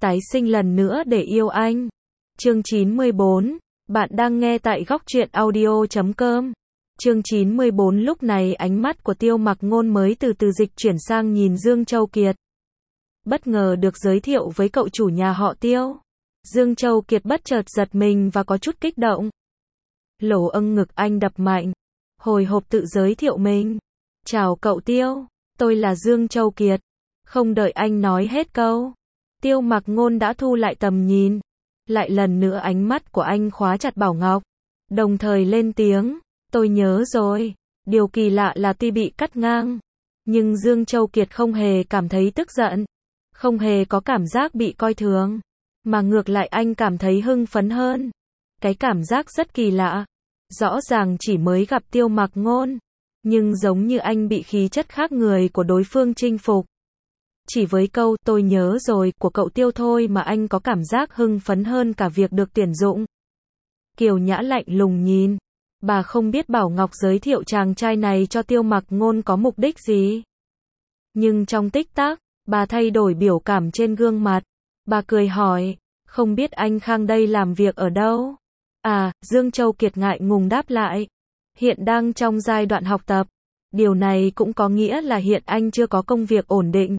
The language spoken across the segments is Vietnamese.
tái sinh lần nữa để yêu anh. Chương 94, bạn đang nghe tại góc truyện audio.com. Chương 94 lúc này ánh mắt của Tiêu Mặc Ngôn mới từ từ dịch chuyển sang nhìn Dương Châu Kiệt. Bất ngờ được giới thiệu với cậu chủ nhà họ Tiêu. Dương Châu Kiệt bất chợt giật mình và có chút kích động. Lỗ ngực anh đập mạnh. Hồi hộp tự giới thiệu mình. Chào cậu Tiêu, tôi là Dương Châu Kiệt. Không đợi anh nói hết câu, Tiêu Mặc Ngôn đã thu lại tầm nhìn. Lại lần nữa ánh mắt của anh khóa chặt Bảo Ngọc. Đồng thời lên tiếng, tôi nhớ rồi. Điều kỳ lạ là tuy bị cắt ngang, nhưng Dương Châu Kiệt không hề cảm thấy tức giận. Không hề có cảm giác bị coi thường. Mà ngược lại anh cảm thấy hưng phấn hơn. Cái cảm giác rất kỳ lạ. Rõ ràng chỉ mới gặp Tiêu Mặc Ngôn, nhưng giống như anh bị khí chất khác người của đối phương chinh phục. Chỉ với câu tôi nhớ rồi của cậu Tiêu thôi mà anh có cảm giác hưng phấn hơn cả việc được tuyển dụng. Kiều Nhã lạnh lùng nhìn. Bà không biết Bảo Ngọc giới thiệu chàng trai này cho Tiêu Mặc Ngôn có mục đích gì. Nhưng trong tích tắc, bà thay đổi biểu cảm trên gương mặt. Bà cười hỏi, không biết anh Khang đây làm việc ở đâu? À, Dương Châu Kiệt ngại ngùng đáp lại. Hiện đang trong giai đoạn học tập. Điều này cũng có nghĩa là hiện anh chưa có công việc ổn định.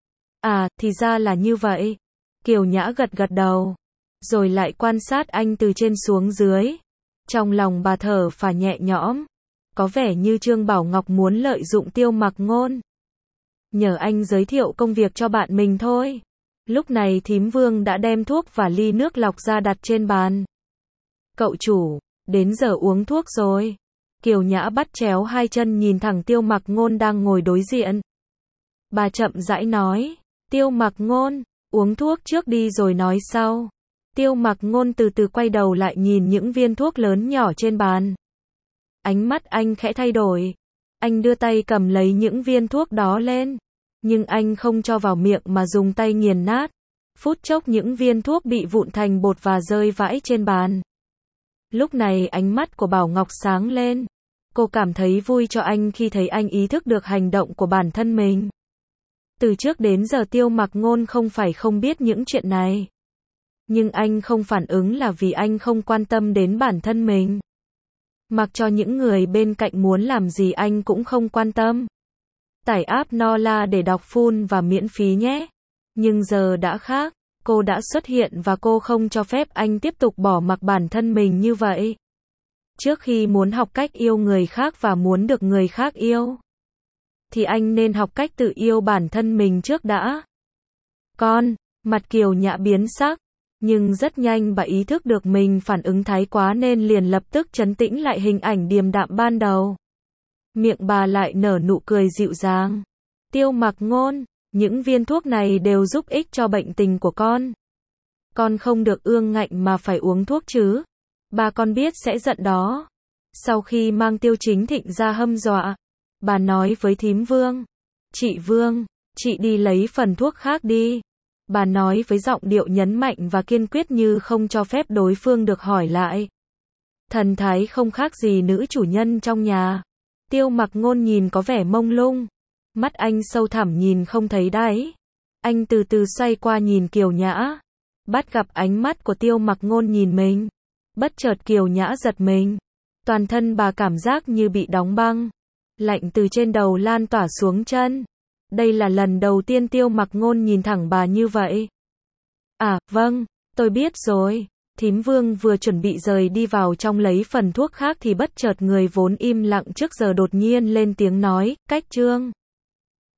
À, thì ra là như vậy. Kiều Nhã gật gật đầu. Rồi lại quan sát anh từ trên xuống dưới. Trong lòng bà thở phào nhẹ nhõm. Có vẻ như Trương Bảo Ngọc muốn lợi dụng Tiêu Mặc Ngôn. Nhờ anh giới thiệu công việc cho bạn mình thôi. Lúc này thím Vương đã đem thuốc và ly nước lọc ra đặt trên bàn. Cậu chủ, đến giờ uống thuốc rồi. Kiều Nhã bắt chéo hai chân nhìn thẳng Tiêu Mặc Ngôn đang ngồi đối diện. Bà chậm rãi nói, Tiêu Mặc Ngôn, uống thuốc trước đi rồi nói sau. Tiêu Mặc Ngôn từ từ quay đầu lại nhìn những viên thuốc lớn nhỏ trên bàn. Ánh mắt anh khẽ thay đổi. Anh đưa tay cầm lấy những viên thuốc đó lên. Nhưng anh không cho vào miệng mà dùng tay nghiền nát. Phút chốc những viên thuốc bị vụn thành bột và rơi vãi trên bàn. Lúc này ánh mắt của Bảo Ngọc sáng lên. Cô cảm thấy vui cho anh khi thấy anh ý thức được hành động của bản thân mình. Từ trước đến giờ Tiêu Mặc Ngôn không phải không biết những chuyện này. Nhưng anh không phản ứng là vì anh không quan tâm đến bản thân mình. Mặc cho những người bên cạnh muốn làm gì anh cũng không quan tâm. Tải app Nola để đọc full và miễn phí nhé. Nhưng giờ đã khác, cô đã xuất hiện và cô không cho phép anh tiếp tục bỏ mặc bản thân mình như vậy. Trước khi muốn học cách yêu người khác và muốn được người khác yêu, thì anh nên học cách tự yêu bản thân mình trước đã. Mặt Kiều Nhã biến sắc, nhưng rất nhanh bà ý thức được mình phản ứng thái quá nên liền lập tức trấn tĩnh lại hình ảnh điềm đạm ban đầu. Miệng bà lại nở nụ cười dịu dàng. Tiêu Mặc Ngôn, những viên thuốc này đều giúp ích cho bệnh tình của con. Con không được ương ngạnh mà phải uống thuốc chứ. Bà con biết sẽ giận đó. Sau khi mang Tiêu Chính Thịnh ra hâm dọa, bà nói với thím Vương. Chị Vương, chị đi lấy phần thuốc khác đi. Bà nói với giọng điệu nhấn mạnh và kiên quyết như không cho phép đối phương được hỏi lại. Thần thái không khác gì nữ chủ nhân trong nhà. Tiêu Mặc Ngôn nhìn có vẻ mông lung. Mắt anh sâu thẳm nhìn không thấy đáy. Anh từ từ xoay qua nhìn Kiều Nhã. Bắt gặp ánh mắt của Tiêu Mặc Ngôn nhìn mình. Bất chợt Kiều Nhã giật mình. Toàn thân bà cảm giác như bị đóng băng. Lạnh từ trên đầu lan tỏa xuống chân. Đây là lần đầu tiên Tiêu Mặc Ngôn nhìn thẳng bà như vậy. À, vâng, tôi biết rồi. Thím Vương vừa chuẩn bị rời đi vào trong lấy phần thuốc khác thì bất chợt người vốn im lặng trước giờ đột nhiên lên tiếng nói, cách Trương.